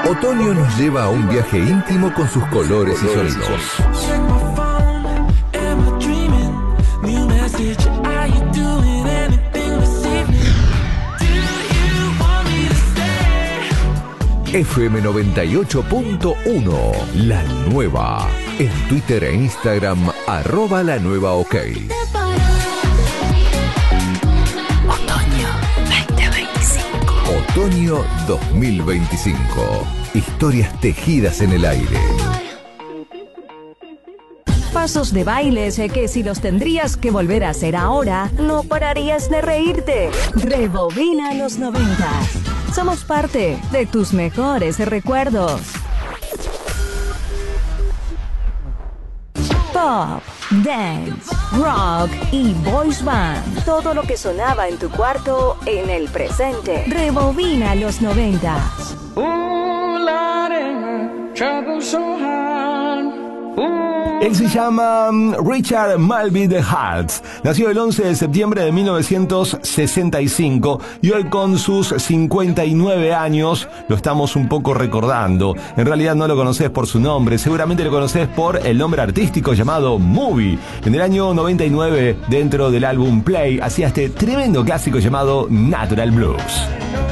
Otoño nos lleva a un viaje íntimo con sus colores y sonidos. FM 98.1, La Nueva. En Twitter e Instagram, @LaNuevaOK. Otoño 2025. Otoño 2025. Historias tejidas en el aire. Pasos de bailes que si los tendrías que volver a hacer ahora, no pararías de reírte. Rebobina los 90s. Somos parte de tus mejores recuerdos. Pop, dance, rock y boys band. Todo lo que sonaba en tu cuarto en el presente. Rebobina los 90s. Él se llama Richard Malvin Hart. Nació el 11 de septiembre de 1965 y hoy con sus 59 años lo estamos un poco recordando. En realidad no lo conoces por su nombre, seguramente lo conoces por el nombre artístico llamado Movie. En el año 99, dentro del álbum Play, hacía este tremendo clásico llamado Natural Blues.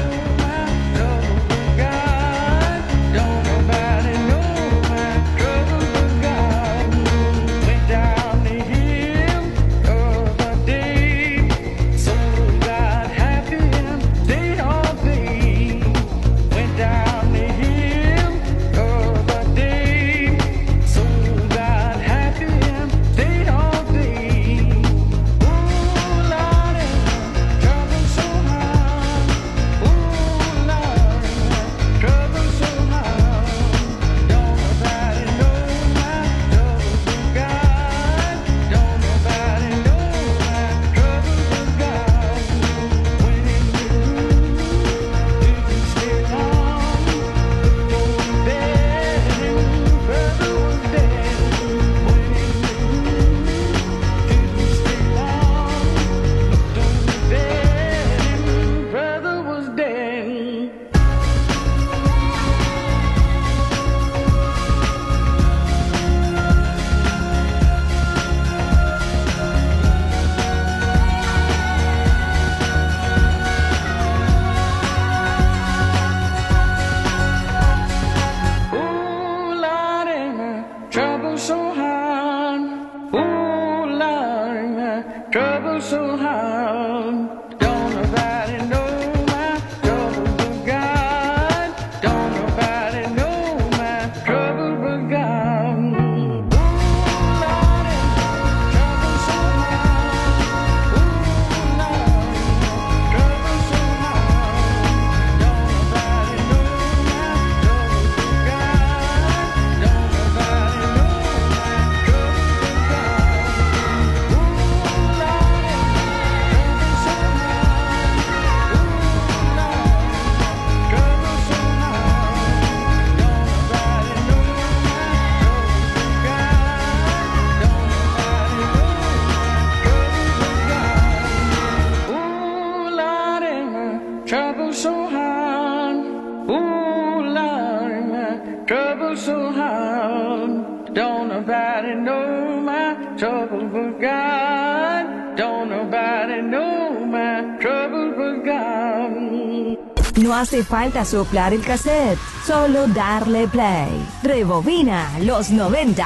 No hace falta soplar el cassette, solo darle play. Rebobina los 90.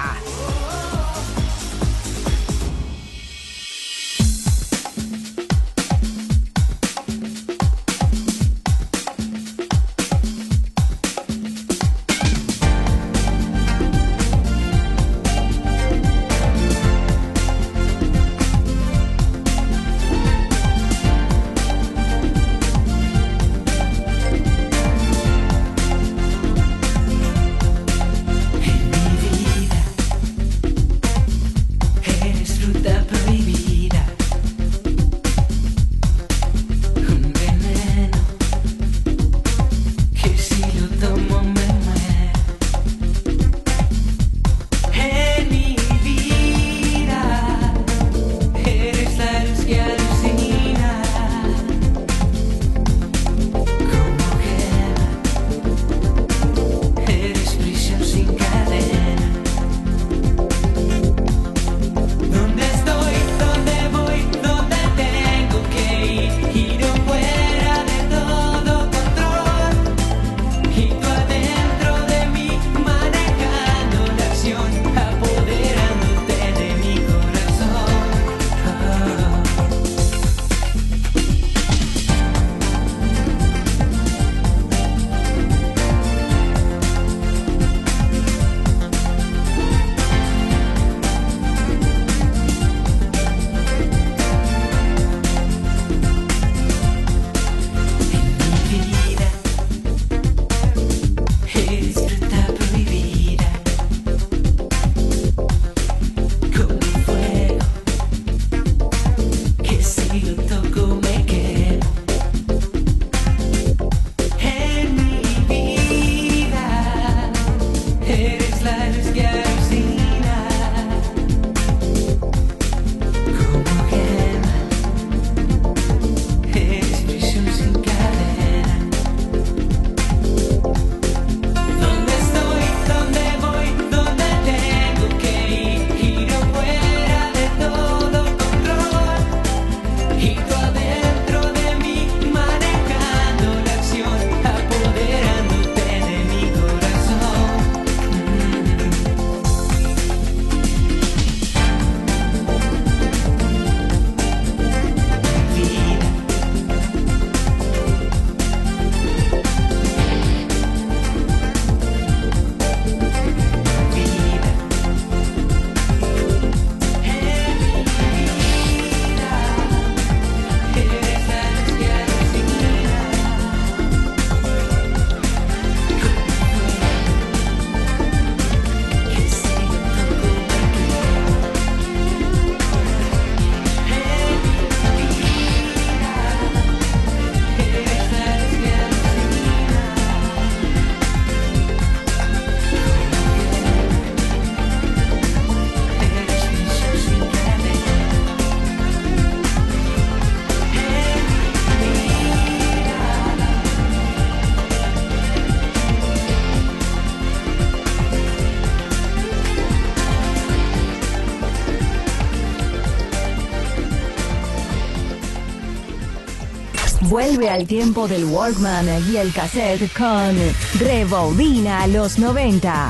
Vuelve al tiempo del Walkman y el cassette con Rebobina los 90s.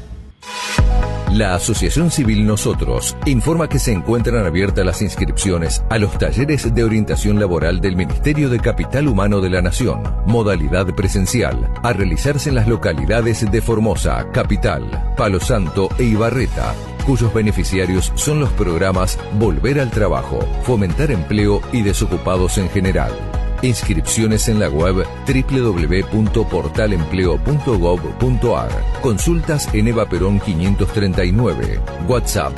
La Asociación Civil Nosotros informa que se encuentran abiertas las inscripciones a los talleres de orientación laboral del Ministerio de Capital Humano de la Nación, modalidad presencial, a realizarse en las localidades de Formosa, Capital, Palo Santo e Ibarreta, cuyos beneficiarios son los programas Volver al Trabajo, Fomentar Empleo y Desocupados en General. Inscripciones en la web www.portalempleo.gov.ar. Consultas en Eva Perón 539. WhatsApp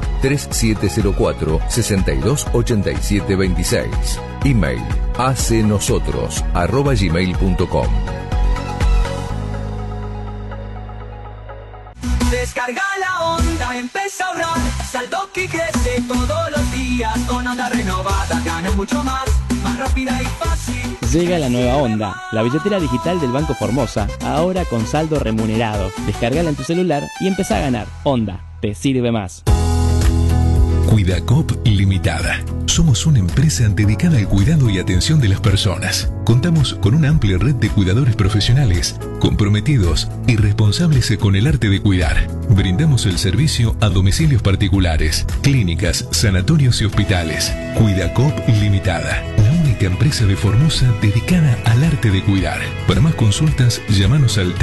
3704-628726. Email acnosotros@gmail.com. Descarga la onda, empieza a ahorrar, saldo que crece todos los días. Con onda renovada ganas mucho más rápida y fácil. Llega la nueva Onda, la billetera digital del Banco Formosa, ahora con saldo remunerado. Descárgala en tu celular y empezá a ganar. Onda, te sirve más. Cuidacop Limitada. Somos una empresa dedicada al cuidado y atención de las personas. Contamos con una amplia red de cuidadores profesionales, comprometidos y responsables con el arte de cuidar. Brindamos el servicio a domicilios particulares, clínicas, sanatorios y hospitales. Cuidacop Limitada, la única empresa de Formosa dedicada al arte de cuidar. Para más consultas, llámanos al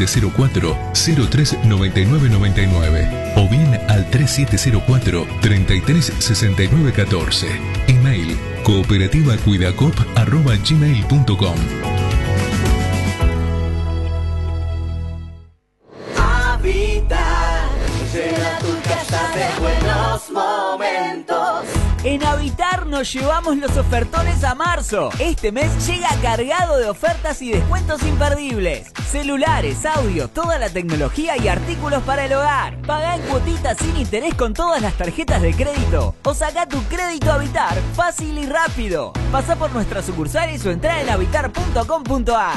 3704-039999 o bien al 3704-336914. Email cooperativacuidacop@gmail.com. Habitar, llena tu casa de buenos momentos. En Habitar nos llevamos los ofertones a marzo. Este mes llega cargado de ofertas y descuentos imperdibles. Celulares, audio, toda la tecnología y artículos para el hogar. Pagá en cuotitas sin interés con todas las tarjetas de crédito. O sacá tu crédito Habitar fácil y rápido. Pasá por nuestras sucursales o entrá en habitar.com.ar.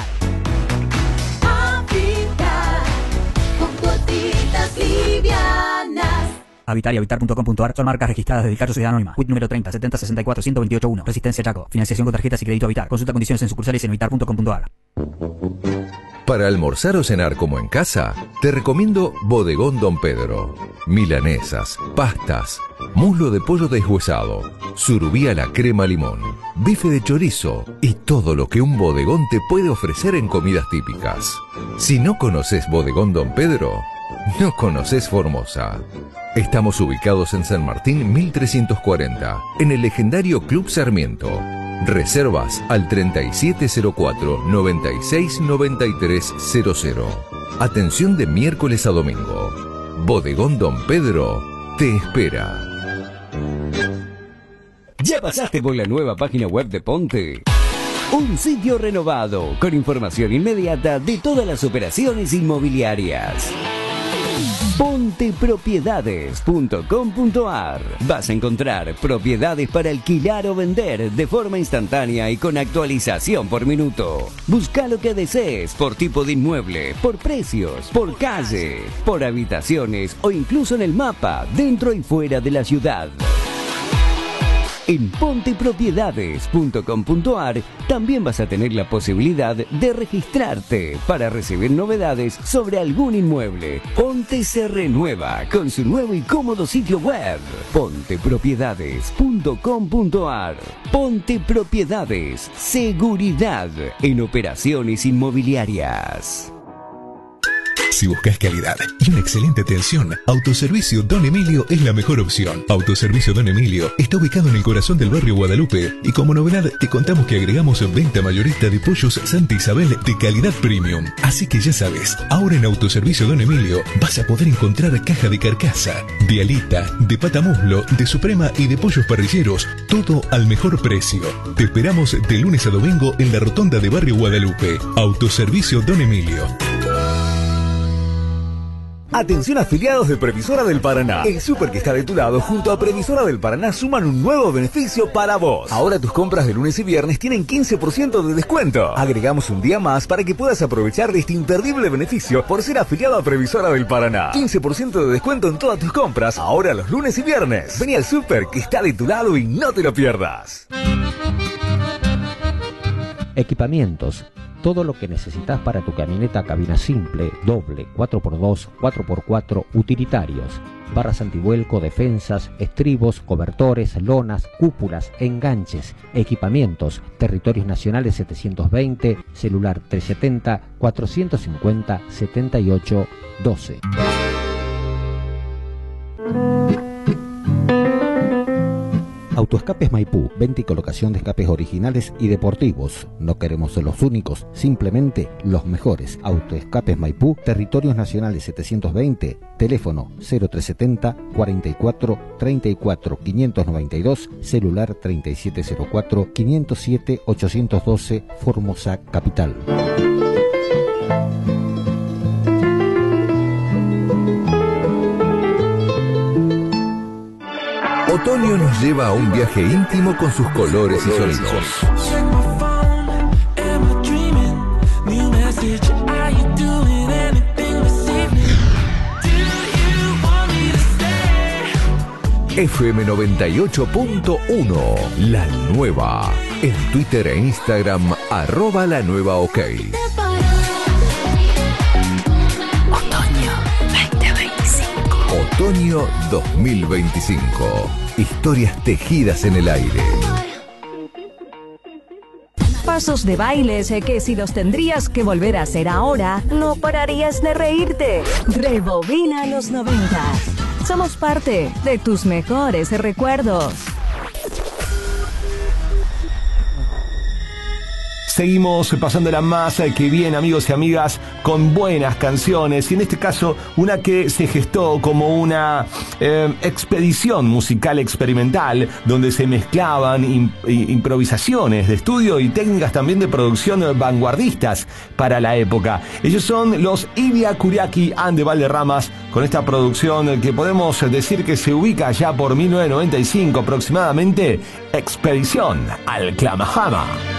Habitar, con cuotitas livianas. Habitar y Habitar.com.ar son marcas registradas de Dedicato Sociedad Anónima. CUIT número 30 70 64 128 Resistencia Chaco. Financiación con tarjetas y crédito Habitar. Consulta condiciones en sucursales en Habitar.com.ar. Para almorzar o cenar como en casa, te recomiendo Bodegón Don Pedro. Milanesas, pastas, muslo de pollo deshuesado, surubí a la crema limón, bife de chorizo y todo lo que un bodegón te puede ofrecer en comidas típicas. Si no conoces Bodegón Don Pedro, no conoces Formosa. Estamos ubicados en San Martín 1340, en el legendario Club Sarmiento. Reservas al 3704-969300. Atención de miércoles a domingo. Bodegón Don Pedro te espera. ¿Ya pasaste por la nueva página web de Ponte? Un sitio renovado con información inmediata de todas las operaciones inmobiliarias. Pontepropiedades.com.ar. Vas a encontrar propiedades para alquilar o vender de forma instantánea y con actualización por minuto. Busca lo que desees por tipo de inmueble, por precios, por calle, por habitaciones o incluso en el mapa, dentro y fuera de la ciudad. En pontepropiedades.com.ar también vas a tener la posibilidad de registrarte para recibir novedades sobre algún inmueble. Ponte se renueva con su nuevo y cómodo sitio web. Pontepropiedades.com.ar. Ponte Propiedades. Seguridad en operaciones inmobiliarias. Si buscas calidad y una excelente atención, Autoservicio Don Emilio es la mejor opción. Autoservicio Don Emilio está ubicado en el corazón del barrio Guadalupe y como novedad te contamos que agregamos venta mayorista de pollos Santa Isabel de calidad premium. Así que ya sabes, ahora en Autoservicio Don Emilio vas a poder encontrar caja de carcasa, de alita, de patamuslo, de suprema y de pollos parrilleros, todo al mejor precio. Te esperamos de lunes a domingo en la rotonda de barrio Guadalupe. Autoservicio Don Emilio. Atención afiliados de Previsora del Paraná. El súper que está de tu lado junto a Previsora del Paraná suman un nuevo beneficio para vos. Ahora tus compras de lunes y viernes tienen 15% de descuento. Agregamos un día más para que puedas aprovechar de este imperdible beneficio por ser afiliado a Previsora del Paraná. 15% de descuento en todas tus compras, ahora los lunes y viernes. Vení al súper que está de tu lado y no te lo pierdas. Equipamientos. Todo lo que necesitas para tu camioneta cabina simple, doble, 4x2, 4x4, utilitarios. Barras antivuelco, defensas, estribos, cobertores, lonas, cúpulas, enganches, equipamientos, territorios nacionales 720, celular 370 450 78 12. Autoescapes Maipú, venta y colocación de escapes originales y deportivos. No queremos ser los únicos, simplemente los mejores. Autoescapes Maipú, territorios nacionales 720, teléfono 0370 44 34 592, celular 3704 507 812, Formosa Capital. Otoño nos lleva a un viaje íntimo con sus colores y sonidos. FM 98.1, la nueva. En Twitter e Instagram, @lanuevaok. Otoño 2025. Otoño 2025. Historias tejidas en el aire. Pasos de bailes que si los tendrías que volver a hacer ahora, no pararías de reírte. Rebobina los 90. Somos parte de tus mejores recuerdos. Seguimos pasándola más que bien, amigos y amigas, con buenas canciones, y en este caso una que se gestó como una expedición musical experimental, donde se mezclaban improvisaciones de estudio y técnicas también de producción vanguardistas para la época. Ellos son los Ilia Kuriaki and the Valderramas, con esta producción que podemos decir que se ubica ya por 1995 aproximadamente, Expedición al Klamahama.